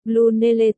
Blue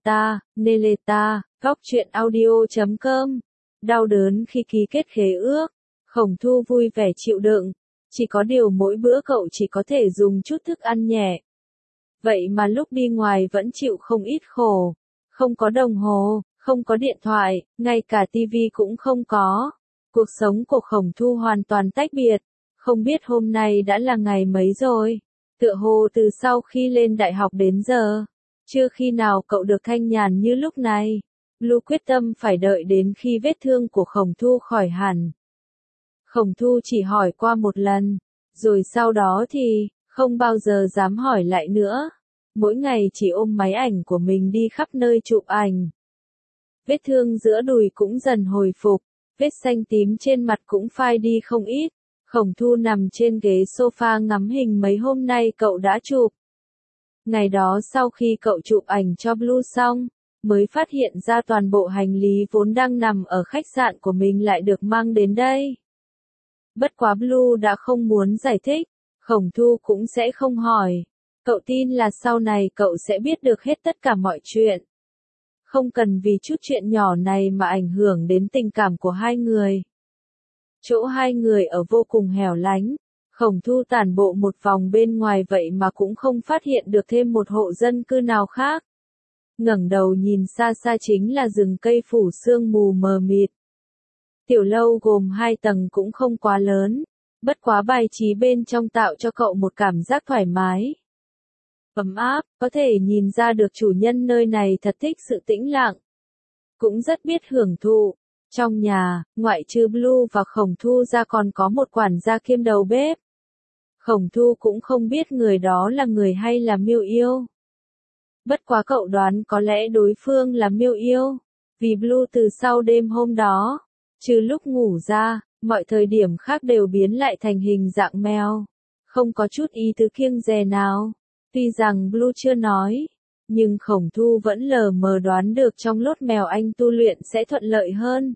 Neleta, góc truyện audio.com. Đau đớn khi ký kết khế ước. Khổng Thu vui vẻ chịu đựng. Chỉ có điều mỗi bữa cậu chỉ có thể dùng chút thức ăn nhẹ. Vậy mà lúc đi ngoài vẫn chịu không ít khổ. Không có đồng hồ, không có điện thoại, ngay cả tivi cũng không có. Cuộc sống của Khổng Thu hoàn toàn tách biệt. Không biết hôm nay đã là ngày mấy rồi. Tựa hồ từ sau khi lên đại học đến giờ, chưa khi nào cậu được thanh nhàn như lúc này. Blue quyết tâm phải đợi đến khi vết thương của Khổng Thu khỏi hẳn. Khổng Thu chỉ hỏi qua một lần, rồi sau đó thì không bao giờ dám hỏi lại nữa. Mỗi ngày chỉ ôm máy ảnh của mình đi khắp nơi chụp ảnh. Vết thương giữa đùi cũng dần hồi phục, vết xanh tím trên mặt cũng phai đi không ít. Khổng Thu nằm trên ghế sofa ngắm hình mấy hôm nay cậu đã chụp. Ngày đó sau khi cậu chụp ảnh cho Blue xong, mới phát hiện ra toàn bộ hành lý vốn đang nằm ở khách sạn của mình lại được mang đến đây. Bất quá Blue đã không muốn giải thích, Khổng Thu cũng sẽ không hỏi. Cậu tin là sau này cậu sẽ biết được hết tất cả mọi chuyện. Không cần vì chút chuyện nhỏ này mà ảnh hưởng đến tình cảm của hai người. Chỗ hai người ở vô cùng hẻo lánh. Khổng Thu tản bộ một vòng bên ngoài vậy mà cũng không phát hiện được thêm một hộ dân cư nào khác. Ngẩng đầu nhìn xa xa chính là rừng cây phủ sương mù mờ mịt. Tiểu lâu gồm 2 tầng cũng không quá lớn, bất quá bài trí bên trong tạo cho cậu một cảm giác thoải mái. Ấm áp, có thể nhìn ra được chủ nhân nơi này thật thích sự tĩnh lặng. Cũng rất biết hưởng thụ. Trong nhà, ngoại trừ Blue và Khổng Thu ra còn có một quản gia kiêm đầu bếp. Khổng Thu cũng không biết người đó là người hay là Miêu Yêu. Bất quá cậu đoán có lẽ đối phương là Miêu Yêu, vì Blue từ sau đêm hôm đó, trừ lúc ngủ ra, mọi thời điểm khác đều biến lại thành hình dạng mèo, không có chút ý tứ kiêng dè nào. Tuy rằng Blue chưa nói, nhưng Khổng Thu vẫn lờ mờ đoán được trong lốt mèo anh tu luyện sẽ thuận lợi hơn.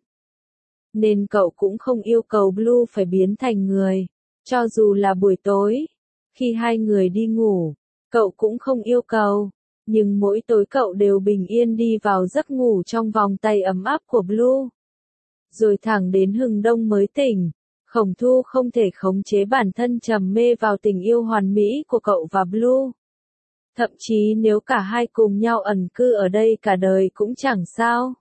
Nên cậu cũng không yêu cầu Blue phải biến thành người, cho dù là buổi tối, khi hai người đi ngủ, cậu cũng không yêu cầu. Nhưng mỗi tối cậu đều bình yên đi vào giấc ngủ trong vòng tay ấm áp của Blue. Rồi thẳng đến hừng đông mới tỉnh, Khổng Thu không thể khống chế bản thân trầm mê vào tình yêu hoàn mỹ của cậu và Blue. Thậm chí nếu cả hai cùng nhau ẩn cư ở đây cả đời cũng chẳng sao.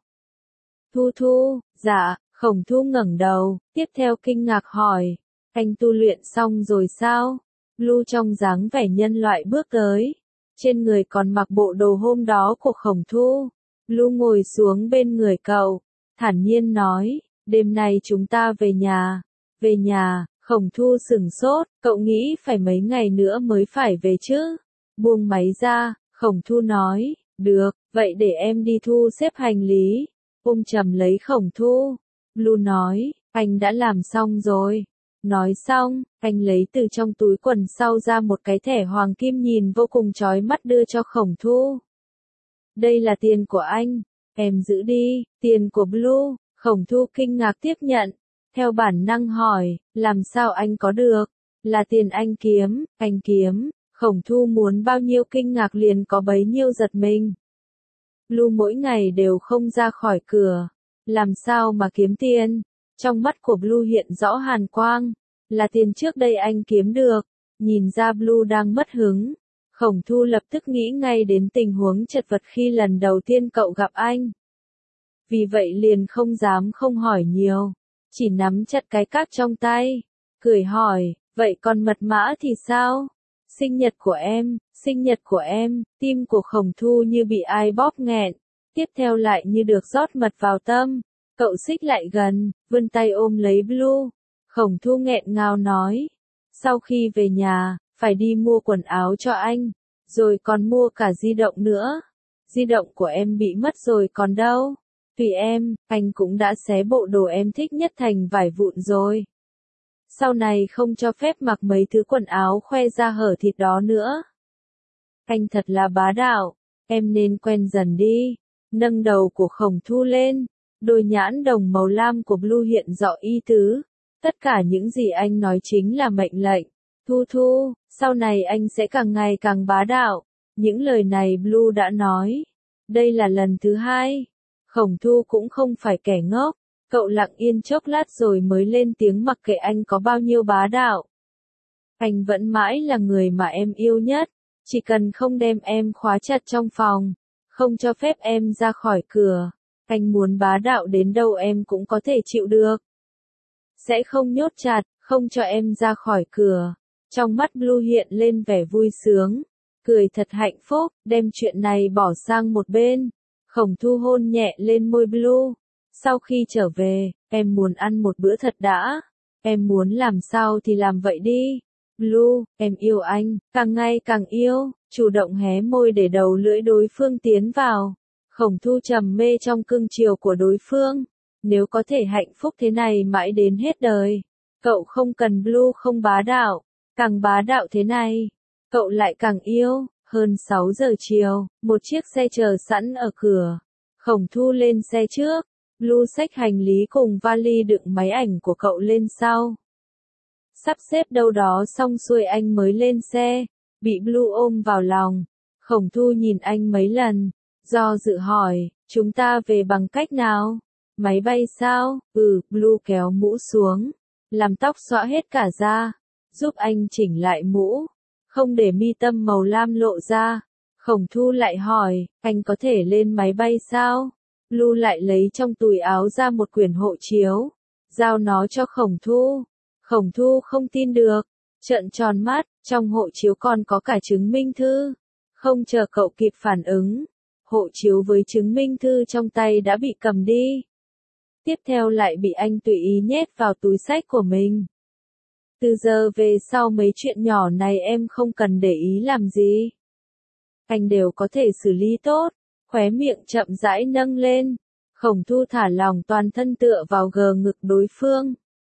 Thu, dạ, Khổng Thu ngẩng đầu, tiếp theo kinh ngạc hỏi, anh tu luyện xong rồi sao? Blue trong dáng vẻ nhân loại bước tới. Trên người còn mặc bộ đồ hôm đó của Khổng Thu. Blue ngồi xuống bên người cậu, thản nhiên nói, đêm nay chúng ta về nhà. Về nhà, Khổng Thu sửng sốt, cậu nghĩ phải mấy ngày nữa mới phải về chứ? Buông máy ra, Khổng Thu nói, được, vậy để em đi thu xếp hành lý. Ôm chầm lấy Khổng Thu. Blue nói, anh đã làm xong rồi. Nói xong, anh lấy từ trong túi quần sau ra một cái thẻ hoàng kim nhìn vô cùng chói mắt đưa cho Khổng Thu. Đây là tiền của anh, em giữ đi. Tiền của Blue. Khổng Thu kinh ngạc tiếp nhận. Theo bản năng hỏi, làm sao anh có được? Là tiền anh kiếm. Khổng Thu muốn bao nhiêu kinh ngạc liền có bấy nhiêu giật mình. Blue mỗi ngày đều không ra khỏi cửa. Làm sao mà kiếm tiền? Trong mắt của Blue hiện rõ hàn quang, là tiền trước đây anh kiếm được. Nhìn ra Blue đang mất hứng, Khổng Thu lập tức nghĩ ngay đến tình huống chật vật khi lần đầu tiên cậu gặp anh. Vì vậy liền không dám không hỏi nhiều, chỉ nắm chặt cái cát trong tay, cười hỏi, vậy còn mật mã thì sao? Sinh nhật của em, tim của Khổng Thu như bị ai bóp nghẹn, tiếp theo lại như được rót mật vào tâm. Cậu xích lại gần, vươn tay ôm lấy Blue. Khổng Thu nghẹn ngào nói, sau khi về nhà, phải đi mua quần áo cho anh, rồi còn mua cả di động nữa. Di động của em bị mất rồi còn đâu. Tùy em, anh cũng đã xé bộ đồ em thích nhất thành vải vụn rồi. Sau này không cho phép mặc mấy thứ quần áo khoe ra hở thịt đó nữa. Anh thật là bá đạo, em nên quen dần đi. Nâng đầu của Khổng Thu lên. Đôi nhãn đồng màu lam của Blue hiện rõ ý tứ. Tất cả những gì anh nói chính là mệnh lệnh. Thu, sau này anh sẽ càng ngày càng bá đạo. Những lời này Blue đã nói, Đây là lần thứ hai. Khổng Thu cũng không phải kẻ ngốc. Cậu lặng yên chốc lát rồi mới lên tiếng mặc kệ anh có bao nhiêu bá đạo. Anh vẫn mãi là người mà em yêu nhất. Chỉ cần không đem em khóa chặt trong phòng, không cho phép em ra khỏi cửa, anh muốn bá đạo đến đâu em cũng có thể chịu được. Sẽ không nhốt chặt, không cho em ra khỏi cửa. Trong mắt Blue hiện lên vẻ vui sướng, cười thật hạnh phúc, đem chuyện này bỏ sang một bên. Khổng Thu hôn nhẹ lên môi Blue. Sau khi trở về, em muốn ăn một bữa thật đã. Em muốn làm sao thì làm vậy đi. Blue, em yêu anh, càng ngày càng yêu, chủ động hé môi để đầu lưỡi đối phương tiến vào. Khổng Thu trầm mê trong cưng chiều của đối phương. Nếu có thể hạnh phúc thế này mãi đến hết đời, cậu không cần Blue không bá đạo, càng bá đạo thế này, cậu lại càng yêu. Hơn 6 giờ chiều, một chiếc xe chờ sẵn ở cửa. Khổng Thu lên xe trước, Blue xách hành lý cùng vali đựng máy ảnh của cậu lên sau. Sắp xếp đâu đó xong xuôi anh mới lên xe, bị Blue ôm vào lòng. Khổng Thu nhìn anh mấy lần, do dự hỏi, chúng ta về bằng cách nào? Máy bay sao? Blue kéo mũ xuống, làm tóc xõa hết cả ra, giúp anh chỉnh lại mũ, không để mi tâm màu lam lộ ra. Khổng Thu lại hỏi, anh có thể lên máy bay sao? Blue lại lấy trong túi áo ra một quyển hộ chiếu, giao nó cho Khổng Thu. Khổng Thu không tin được, trợn tròn mắt, trong hộ chiếu còn có cả chứng minh thư. Không chờ cậu kịp phản ứng, hộ chiếu với chứng minh thư trong tay đã bị cầm đi. Tiếp theo lại bị anh tùy ý nhét vào túi xách của mình. Từ giờ về sau mấy chuyện nhỏ này em không cần để ý làm gì. Anh đều có thể xử lý tốt, khóe miệng chậm rãi nâng lên. Khổng Thu thả lỏng toàn thân tựa vào gờ ngực đối phương.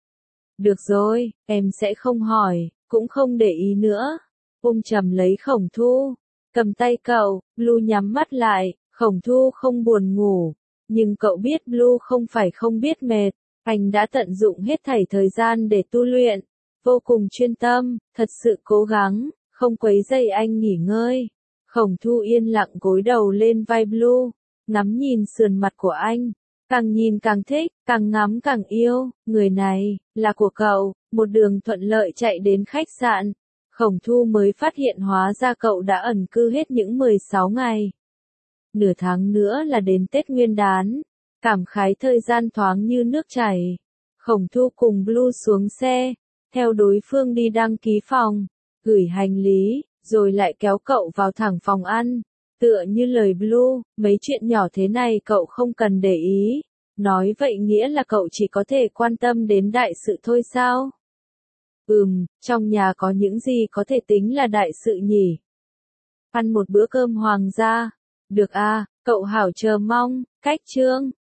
Được rồi, em sẽ không hỏi, cũng không để ý nữa. Ôm chầm lấy Khổng Thu, cầm tay cậu, Blue nhắm mắt lại, Khổng Thu không buồn ngủ. Nhưng cậu biết Blue không phải không biết mệt, anh đã tận dụng hết thảy thời gian để tu luyện, vô cùng chuyên tâm, thật sự cố gắng, không quấy rầy anh nghỉ ngơi. Khổng Thu yên lặng gối đầu lên vai Blue, ngắm nhìn sườn mặt của anh, càng nhìn càng thích, càng ngắm càng yêu, người này, là của cậu. Một đường thuận lợi chạy đến khách sạn, Khổng Thu mới phát hiện hóa ra cậu đã ẩn cư hết những 16 ngày. Nửa tháng nữa là đến Tết Nguyên đán, cảm khái thời gian thoáng như nước chảy. Khổng Thu cùng Blue xuống xe, theo đối phương đi đăng ký phòng, gửi hành lý, rồi lại kéo cậu vào thẳng phòng ăn. Tựa như lời Blue, mấy chuyện nhỏ thế này cậu không cần để ý. Nói vậy nghĩa là cậu chỉ có thể quan tâm đến đại sự thôi sao? Trong nhà có những gì có thể tính là đại sự nhỉ? Ăn một bữa cơm hoàng gia. Được à, cậu hảo chờ mong. Cách chương